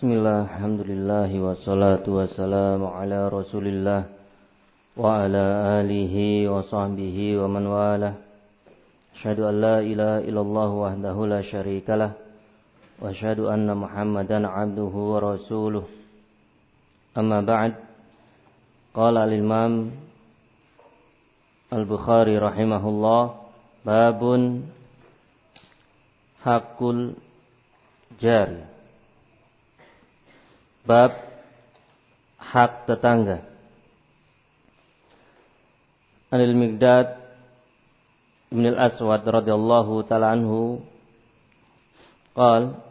Bismillah, alhamdulillah, wassalatu wassalamu ala rasulillah wa ala alihi wa sahbihi wa man walah. Asyhadu an la ilaha illallah wahdahu la syarikalah wa asyhadu anna Muhammadan abduhu wa rasuluh. Amma ba'd. Qala al-Imam Al-Bukhari rahimahullah, babun hakul jari. Bab hak tetangga. Anil Miqdad bin al-Aswad radhiyallahu ta'ala anhu qala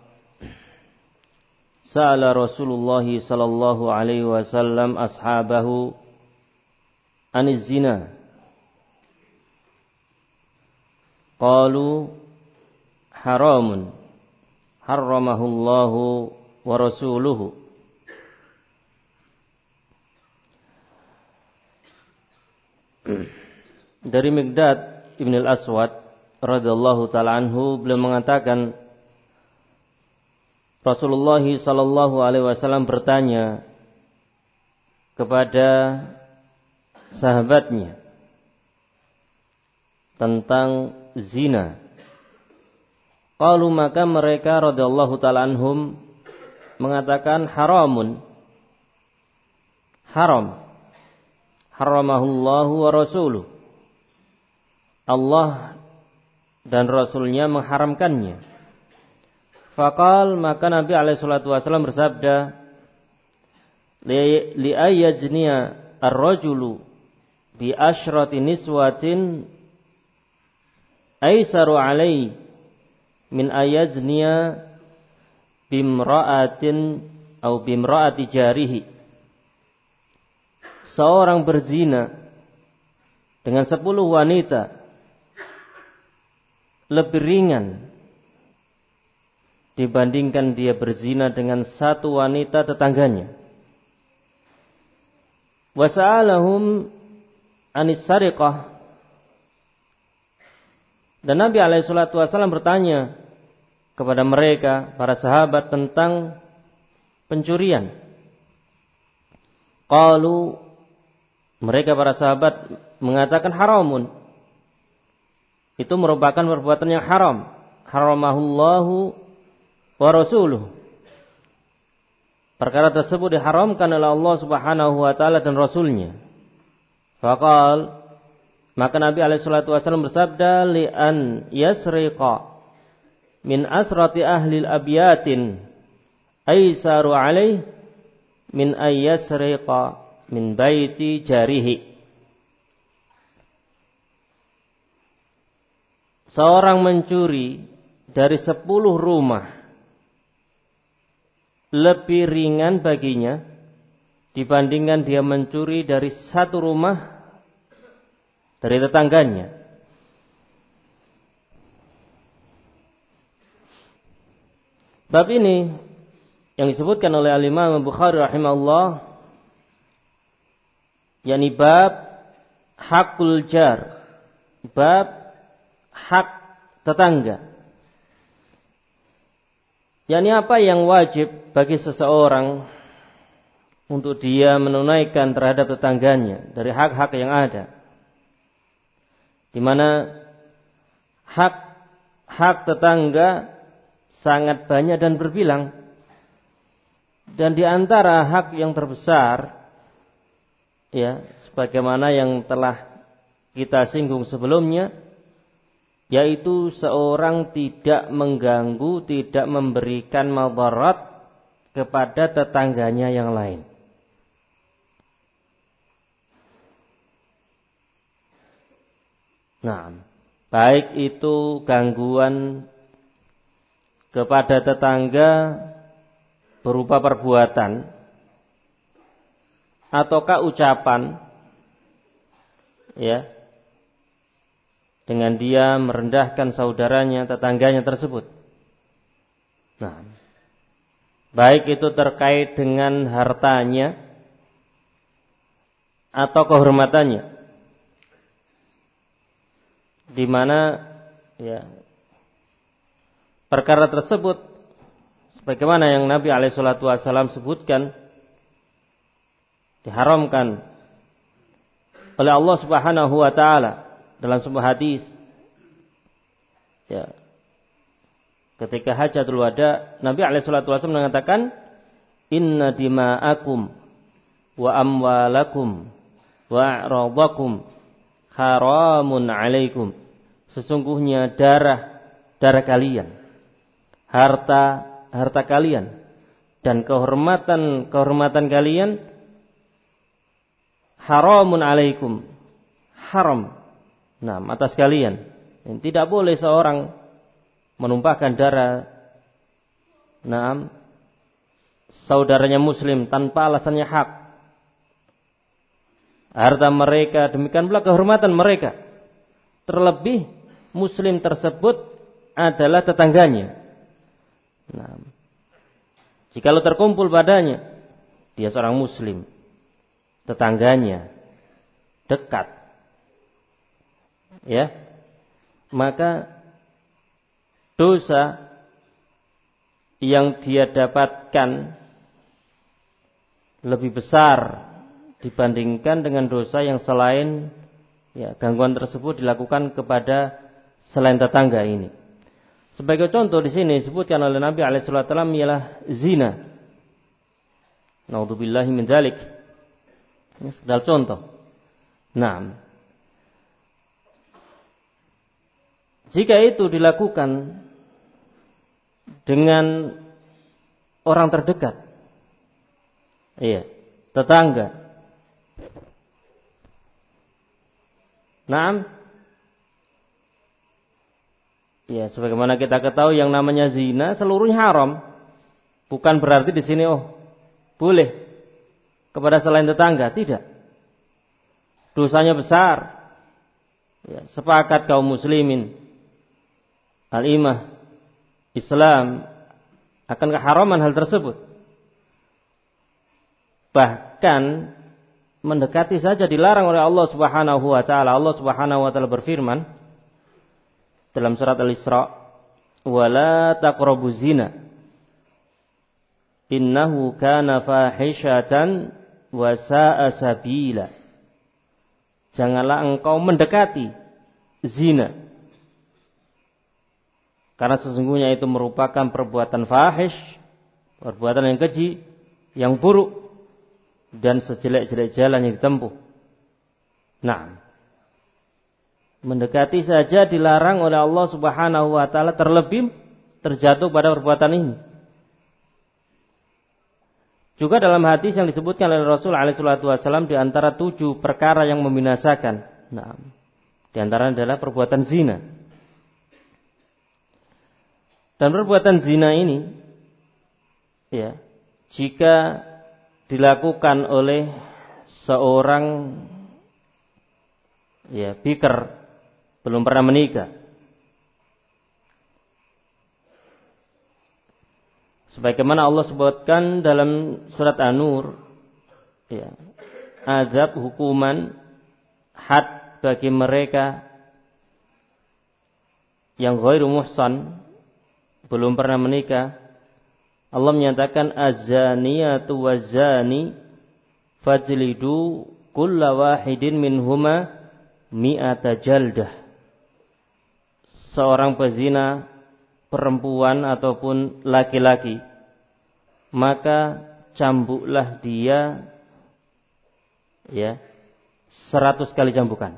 sa'ala Rasulullah sallallahu alaihi wasallam ashabahu aniz zina qalu haramun harramahu Allahu wa rasuluhu. Dari Miqdad Ibn al-Aswad radhiyallahu ta'ala anhu, beliau mengatakan Rasulullah sallallahu alaihi wasallam bertanya kepada sahabatnya tentang zina. Qalu, maka mereka radhiyallahu ta'ala anhum mengatakan haramun, haram. Haramahullahu wa rasuluh. Allah dan Rasulnya mengharamkannya. Faqal, maka Nabi alaihi salatu wasallam bersabda, li ayyazniya ar-rajulu bi asyrati niswatin aisaru alai min ayyazniya bimra'atin au bimra'ati jarihi. Seorang berzina dengan 10 wanita lebih ringan dibandingkan dia berzina dengan 1 wanita tetangganya. Wa sa'alahum anis sariqah. Dan Nabi alaihi salatu wasallam bertanya kepada mereka, para sahabat, tentang pencurian. Qalu, mereka para sahabat mengatakan haramun. Itu merupakan perbuatan yang haram. Haramahullahu wa rasuluh. Perkara tersebut diharamkan oleh Allah Subhanahu wa taala dan Rasulnya. Faqal, maka Nabi alaihi salatu wasallam bersabda, li an yasriqa min asrati ahli al-abyatin aisaru alaih min ayyasriqa min baiti jarihi. Seorang mencuri dari 10 rumah lebih ringan baginya dibandingkan dia mencuri dari 1 rumah dari tetangganya. Bab ini yang disebutkan oleh Al-Imam Bukhari rahimahullah, yakni bab hakul jar, bab hak tetangga. Yakni apa yang wajib bagi seseorang untuk dia menunaikan terhadap tetangganya dari hak-hak yang ada. Di mana hak tetangga sangat banyak dan berbilang. Dan di antara hak yang terbesar, ya, sebagaimana yang telah kita singgung sebelumnya, yaitu seorang tidak mengganggu, tidak memberikan madarat kepada tetangganya yang lain. Nah, baik itu gangguan kepada tetangga berupa perbuatan ataukah ucapan, ya, dengan dia merendahkan saudaranya, tetangganya tersebut. Nah, baik itu terkait dengan hartanya atau kehormatannya, di mana, ya, perkara tersebut Sebagaimana yang Nabi SAW sebutkan, diharamkan oleh Allah Subhanahu wa taala dalam sebuah hadis. Ya. Ketika Hajjatul Wada, Nabi SAW mengatakan, "Inna dima'akum wa amwalakum wa a'radakum haramun 'alaikum." Sesungguhnya darah kalian, harta kalian dan kehormatan kalian haramun 'alaikum, haram atas kalian. Dan tidak boleh seorang menumpahkan darah saudaranya muslim tanpa alasannya hak. Harta mereka, demikian pula kehormatan mereka. Terlebih muslim tersebut adalah tetangganya. Jikalau terkumpul padanya, dia seorang muslim, tetangganya, dekat, ya, maka dosa yang dia dapatkan lebih besar dibandingkan dengan dosa yang selain, ya, gangguan tersebut dilakukan kepada selain tetangga ini. Sebagai contoh di sini disebutkan oleh Nabi SAW ialah zina. Naudzubillahi min dzalik. Ini sekedar contoh. Jika itu dilakukan dengan orang terdekat, iya, tetangga. Ya, sebagaimana kita ketahui yang namanya zina seluruhnya haram. Bukan berarti di sini boleh kepada selain tetangga, tidak. Dosanya besar. Ya, sepakat kaum muslimin al-imah Islam akan keharaman hal tersebut. Bahkan mendekati saja dilarang oleh Allah Subhanahu wa taala. Allah Subhanahu wa taala berfirman dalam surat Al-Isra, "Wala taqrabuz zina innahu kana fahishatan wa sa'a sabila." Janganlah engkau mendekati zina, karena sesungguhnya itu merupakan perbuatan fahish, perbuatan yang keji, yang buruk, dan sejelek-jelek jalan yang ditempuh. Mendekati saja dilarang oleh Allah Subhanahu wa taala, terlebih terjatuh pada perbuatan ini. Juga dalam hadis yang disebutkan oleh Rasul alaihi salatu wasallam, di antara 7 perkara yang membinasakan, di antaranya adalah perbuatan zina. Dan perbuatan zina ini, ya, jika dilakukan oleh seorang, ya, bikr, belum pernah menikah, sebagaimana Allah sebutkan dalam surat An-Nur, ya, azab, hukuman, had bagi mereka yang ghairu muhsan, belum pernah menikah. Allah menyatakan, az-zaniyatu waz-zani fajlidu kulla wahidin minhuma mi'ata jaldah. Seorang pezina, perempuan ataupun laki-laki, maka cambuklah dia, ya, 100 kali cambukan.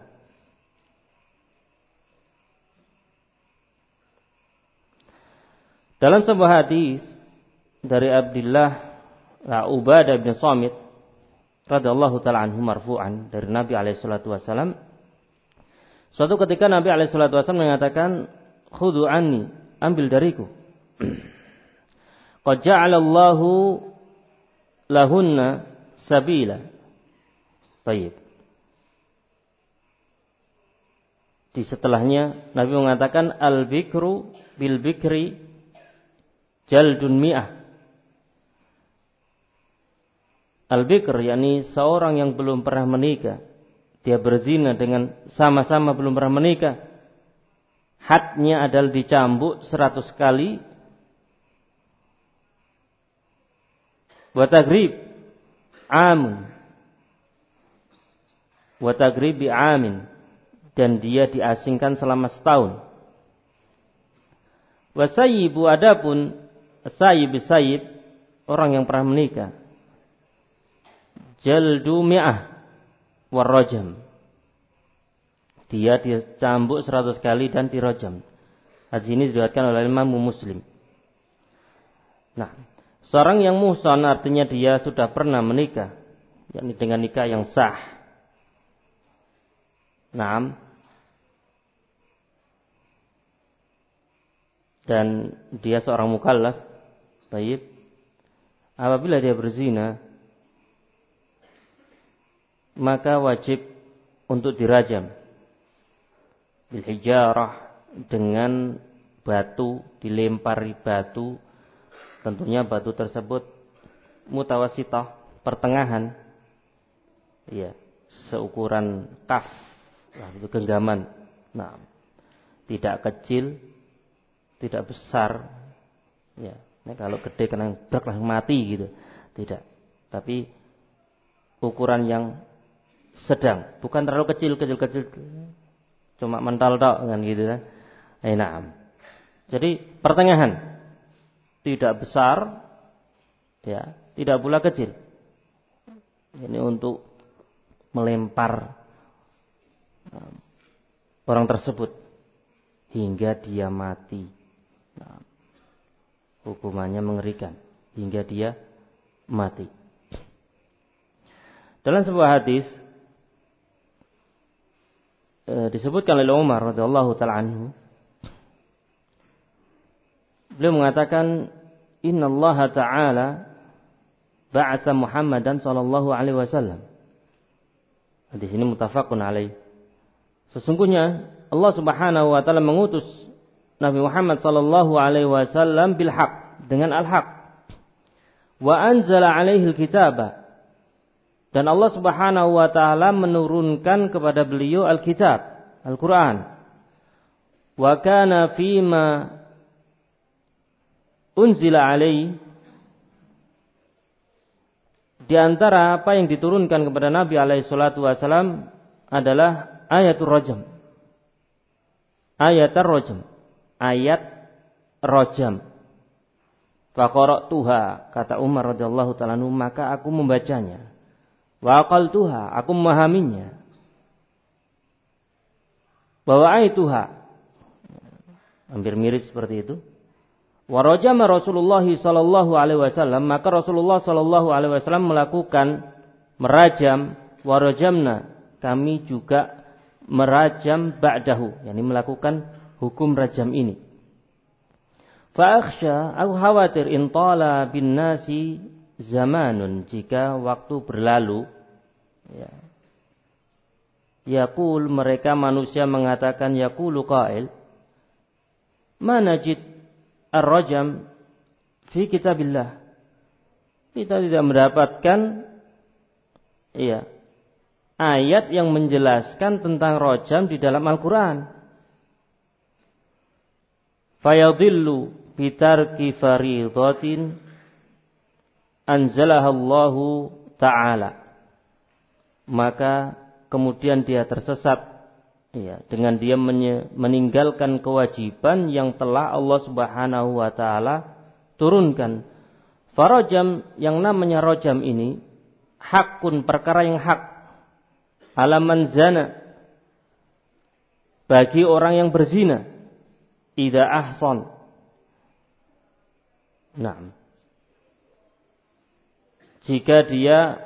Dalam sebuah hadis dari Abdullah Ubadah bin Samit radhiyallahu taala anhu marfu'an dari Nabi alaihi salatu wasallam, suatu ketika Nabi alaihi salatu wasallam mengatakan, "Khudhu anni, ambil dariku. Qad ja'alallahu lahunna sabila." Baik. Di setelahnya Nabi mengatakan, "Al-bikru bil bikri jaldun mi'ah." Al-bikr, yakni seorang yang belum pernah menikah, dia berzina dengan sama-sama belum pernah menikah, hadnya adalah dicambuk 100 kali Wa tagrib amun. Wa tagrib bi amin, dan dia diasingkan selama setahun. Wa sayyibu, adapun sayyib orang yang pernah menikah, jaldu mi'ah war rajam, dia dicambuk 100 kali dan dirajam. Hadis ini diriwayatkan oleh Imam Muslim. Nah, seorang yang muhsan artinya dia sudah pernah menikah, yakni dengan nikah yang sah. Naam. Dan dia seorang mukallaf. Baik. Apabila dia berzina, maka wajib untuk dirajam bil hijarah, dengan batu, dilempari batu. Tentunya batu tersebut mutawasitah, pertengahan. Ya, seukuran kaf, itu genggaman. Nah, tidak kecil, tidak besar. Ya, nah kalau gede kena brak langsung mati gitu. Tidak. Tapi ukuran yang sedang, bukan terlalu kecil, cuma mental tok kan gitu kan. Nah. Jadi pertengahan. Tidak besar, ya, tidak pula kecil. Ini untuk melempar orang tersebut hingga dia mati. Nah, hukumannya mengerikan hingga dia mati. Dalam sebuah hadis disebutkan oleh Umar radhiyallahu taala anhu, beliau mengatakan, innallaha ta'ala ba'atsa Muhammadan sallallahu alaihi wasallam. Hadis ini muttafaqun alaih. Sesungguhnya Allah Subhanahu wa taala mengutus Nabi Muhammad sallallahu alaihi wasallam bil haq, dengan al-haq. Wa anzala alaihi al-kitaba, dan Allah Subhanahu wa taala menurunkan kepada beliau al-kitab, Al-Qur'an. Wa kana fima unzila alaihi, di antara apa yang diturunkan kepada Nabi alaihi salatu wasalam adalah ayatul rajam. Ayatul rajam. Ayat rajam. Fa qara'tuha, kata Umar radhiyallahu ta'ala anhu, maka aku membacanya. Wa aqaltuha, aku memahaminya. Wa wa'aituha, hampir mirip seperti itu. Wa rajama Rasulullah sallallahu alaihi wasallam, maka Rasulullah sallallahu alaihi wasallam melakukan merajam, wa rajamna, kami juga merajam ba'dahu, yakni melakukan hukum rajam ini. Fa akhsha, aku khawatir, in tala bin nasi zamanun, jika waktu berlalu, ya, yaqul, mereka manusia mengatakan, yaqulu qail, ma najid ar-rajam fi kitabillah, kita tidak mendapatkan, ya, ayat yang menjelaskan tentang rajam di dalam Al-Quran. Fayadillu bitarki faridatin anzalahallahu ta'ala, maka kemudian dia tersesat, ya, dengan dia meninggalkan kewajiban yang telah Allah Subhanahu wa taala turunkan. Farajam, yang namanya rajam ini, hakun, perkara yang hak, ala man zana, bagi orang yang berzina, idza ahsan. Naam. Jika dia,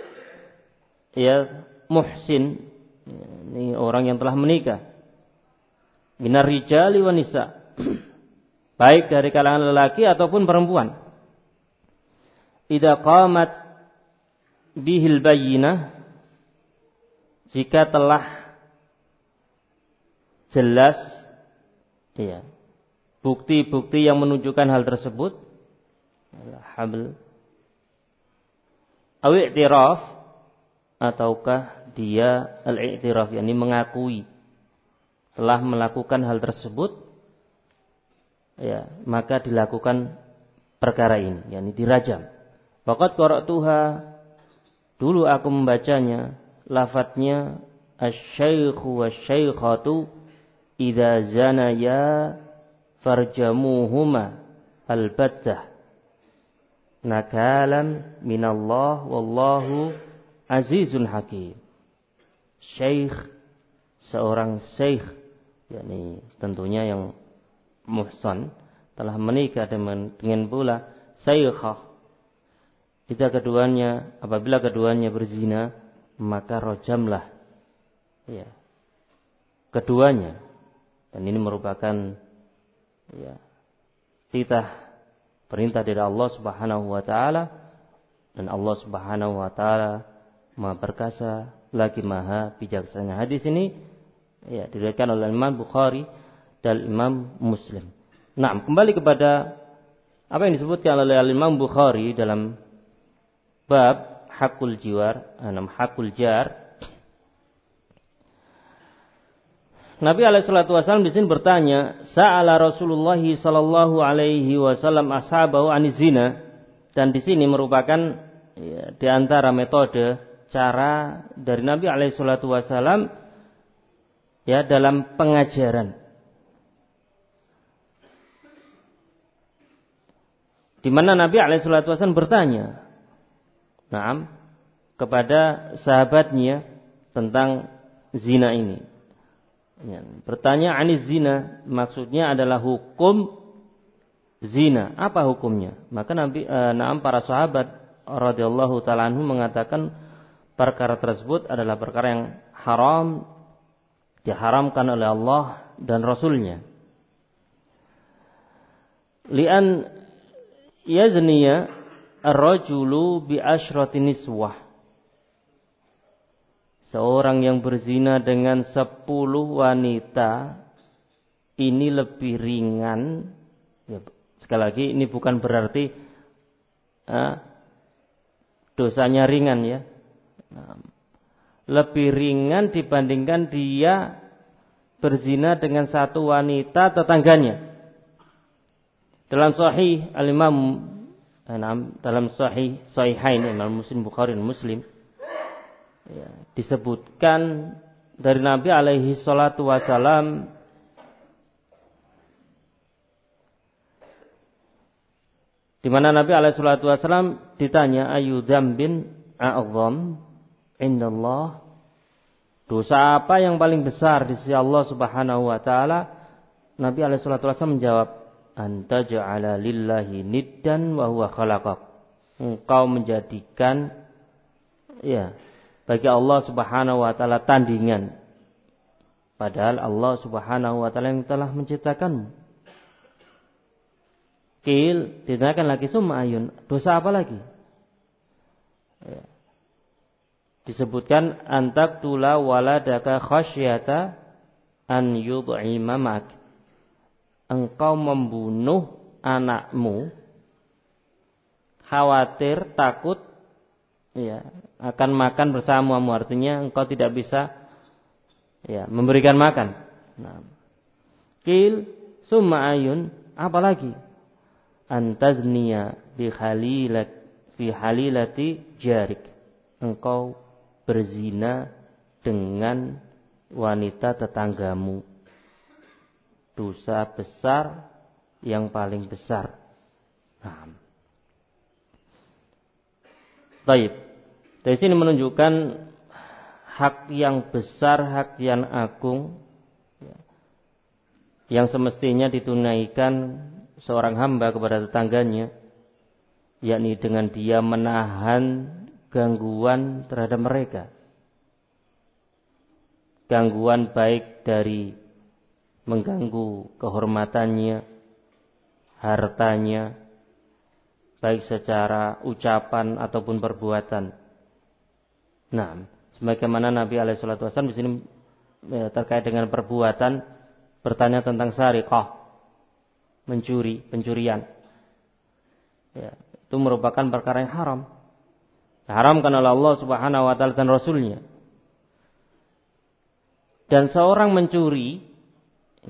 ya, muhsin, ini orang yang telah menikah, minar rijali wan nisa, baik dari kalangan lelaki ataupun perempuan. Idza qamat bihil bayyinah, jika telah jelas, ya, bukti-bukti yang menunjukkan hal tersebut, habl aw i'tiraf, ataukah dia al-i'tiraf, yakni mengakui telah melakukan hal tersebut, ya, maka dilakukan perkara ini, yakni dirajam. Faqad qara'tuha, dulu aku membacanya, lafadznya asy-syaikhu wasy-syaikhatu idza zanaya farjamuhuma albattah nakalan minallah wallahu azizun hakim. Syekh, seorang syekh, yakni tentunya yang muhsan, telah menikah dengan pula syaikhah. Apabila keduanya berzina, maka rojamlah ya keduanya. Dan ini merupakan ya perintah dari Allah Subhanahu wa taala, dan Allah Subhanahu wa taala Maha perkasa lagi Maha bijaksana. Hadis ini ya diriwayatkan oleh Imam Bukhari dan Imam Muslim. Nah, kembali kepada apa yang disebutkan oleh Imam Bukhari dalam bab hakul jiwar, hakul jar. Nabi alaihi salatu wasallam di sini bertanya, sa'ala Rasulullah sallallahu alaihi wasallam ashabahu aniz zina, dan di sini merupakan ya, di antara metode cara dari Nabi alaihi salatu wasallam ya dalam pengajaran. Di mana Nabi alaihi salatu wasallam bertanya, kepada sahabatnya tentang zina ini. Ya, bertanya aniz zina, maksudnya adalah hukum zina. Apa hukumnya? Maka para sahabat radhiyallahu ta'ala anhum mengatakan perkara tersebut adalah perkara yang haram, diharamkan oleh Allah dan Rasulnya. Li'an yazniya ar-rajulu bi asyrati niswah. Seorang yang berzina dengan 10 wanita ini lebih ringan. Ya, sekali lagi ini bukan berarti dosanya ringan ya. Lebih ringan dibandingkan dia berzina dengan satu wanita tetangganya. Dalam sahih al-Imam dalam sahihain Imam Muslim, Bukhari dan Muslim ya, disebutkan dari Nabi alaihi salatu wasalam di mana Nabi alaihi salatu wasalam ditanya ayu dzambin a'zam indallah, dosa apa yang paling besar di sisi Allah Subhanahu wa taala? Nabi alaihi salatu wasalam menjawab, anta ja'ala lillahi niddan wa huwa khalaqak, engkau menjadikan ya bagi Allah Subhanahu wa taala tandingan, padahal Allah Subhanahu wa taala yang telah menciptakanmu. Qil, ditanyakan lagi, summa ayun, dosa apa lagi? Ya. Disebutkan antaktula waladaka khasyata an yud'ima mak, engkau membunuh anakmu khawatir, takut ya akan makan bersamamu, artinya engkau tidak bisa ya memberikan makan. Nah, qil summa ayun, apalagi? Antazniya fi halilati jarik, engkau berzina dengan wanita tetanggamu, dosa besar yang paling besar. Nah, baik. Dari sini menunjukkan hak yang besar, hak yang agung yang semestinya ditunaikan seorang hamba kepada tetangganya, yakni dengan dia menahan gangguan terhadap mereka. Gangguan baik dari mengganggu kehormatannya, hartanya, baik secara ucapan ataupun perbuatan. Nah, sebagaimana Nabi alaihi salatu wasallam di sini terkait dengan perbuatan bertanya tentang sariqah, pencurian. Ya, itu merupakan perkara yang haram. Diharamkan oleh Allah Subhanahu wa taala dan Rasulnya. Dan seorang mencuri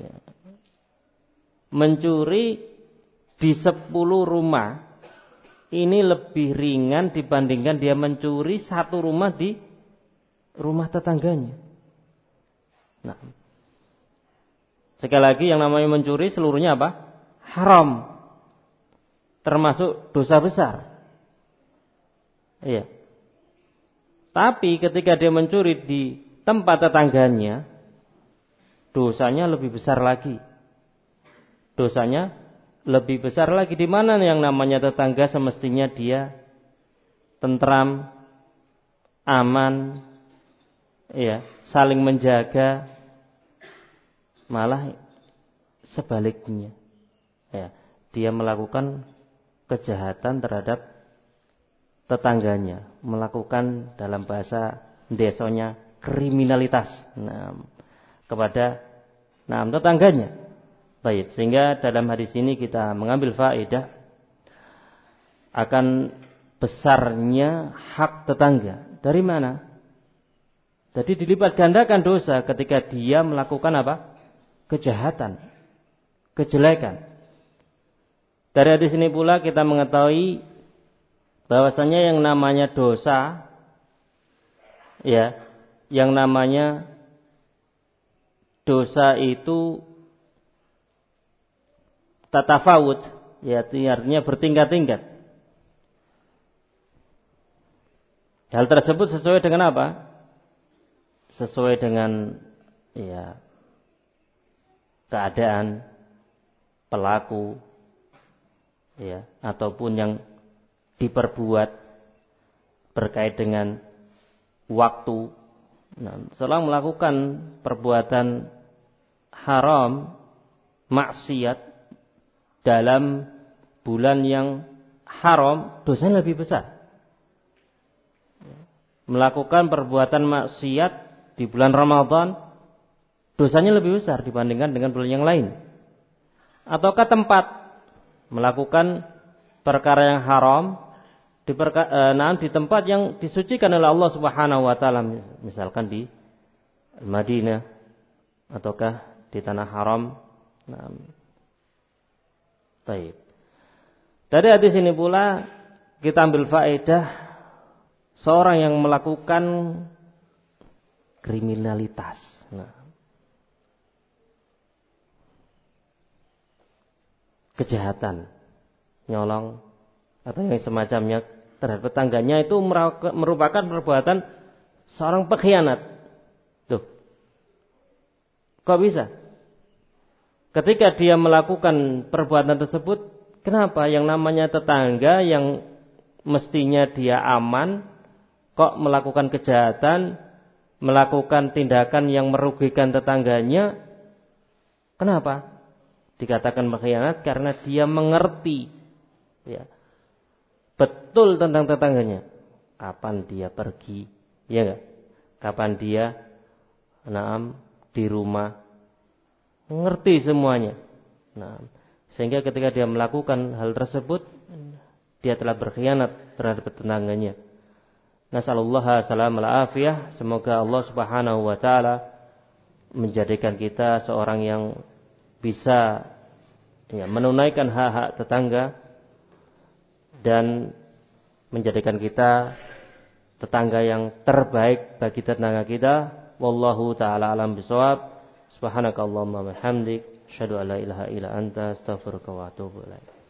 di 10 rumah ini lebih ringan dibandingkan dia mencuri satu rumah di rumah tetangganya. Nah, sekali lagi yang namanya mencuri seluruhnya apa? Haram. Termasuk dosa besar. Iya. Tapi ketika dia mencuri di tempat tetangganya, dosanya lebih besar lagi. Dosanya lebih besar lagi. Di mana yang namanya tetangga semestinya dia tentram, aman, ya, saling menjaga. Malah sebaliknya, ya, dia melakukan kejahatan terhadap tetangganya, melakukan dalam bahasa desanya kriminalitas, kepada tetangganya. Baik, sehingga dalam hadis ini kita mengambil faedah akan besarnya hak tetangga. Dari mana? Jadi dilipat gandakan dosa ketika dia melakukan apa? Kejahatan, kejelekan. Dari hadis ini pula kita mengetahui bahwasanya yang namanya dosa, ya, yang namanya dosa itu tatafawut, ya, artinya bertingkat-tingkat. Hal tersebut sesuai dengan apa? Sesuai dengan, ya, keadaan pelaku, ya, ataupun yang diperbuat berkait dengan waktu. Setelah melakukan perbuatan haram, maksiat dalam bulan yang haram, dosanya lebih besar. Melakukan perbuatan maksiat di bulan Ramadan, dosanya lebih besar dibandingkan dengan bulan yang lain. Ataukah tempat melakukan perkara yang haram di tempat yang disucikan oleh Allah Subhanahu wa taala, misalkan di Madinah ataukah di tanah haram. Baik. Dari hadis ini pula kita ambil faedah seorang yang melakukan kriminalitas. Kejahatan, nyolong atau yang semacamnya terhadap tetangganya itu merupakan perbuatan seorang pengkhianat. Tuh. Kok bisa? Ketika dia melakukan perbuatan tersebut, kenapa yang namanya tetangga yang mestinya dia aman kok melakukan kejahatan, melakukan tindakan yang merugikan tetangganya? Kenapa dikatakan pengkhianat? Karena dia mengerti, ya, betul tentang tetangganya. Kapan dia pergi, ya enggak? Kapan dia di rumah, mengerti semuanya. Sehingga ketika dia melakukan hal tersebut, dia telah berkhianat terhadap tetangganya. Nasallallahu salam al afiyah. Semoga Allah Subhanahu wa taala menjadikan kita seorang yang bisa, ya, menunaikan hak-hak tetangga dan menjadikan kita tetangga yang terbaik bagi tetangga kita. Wallahu taala alam bisawab. Subhanakallahumma wa bihamdik, asyhadu an la ilaha illa anta, astaghfiruka wa atubu ilaik.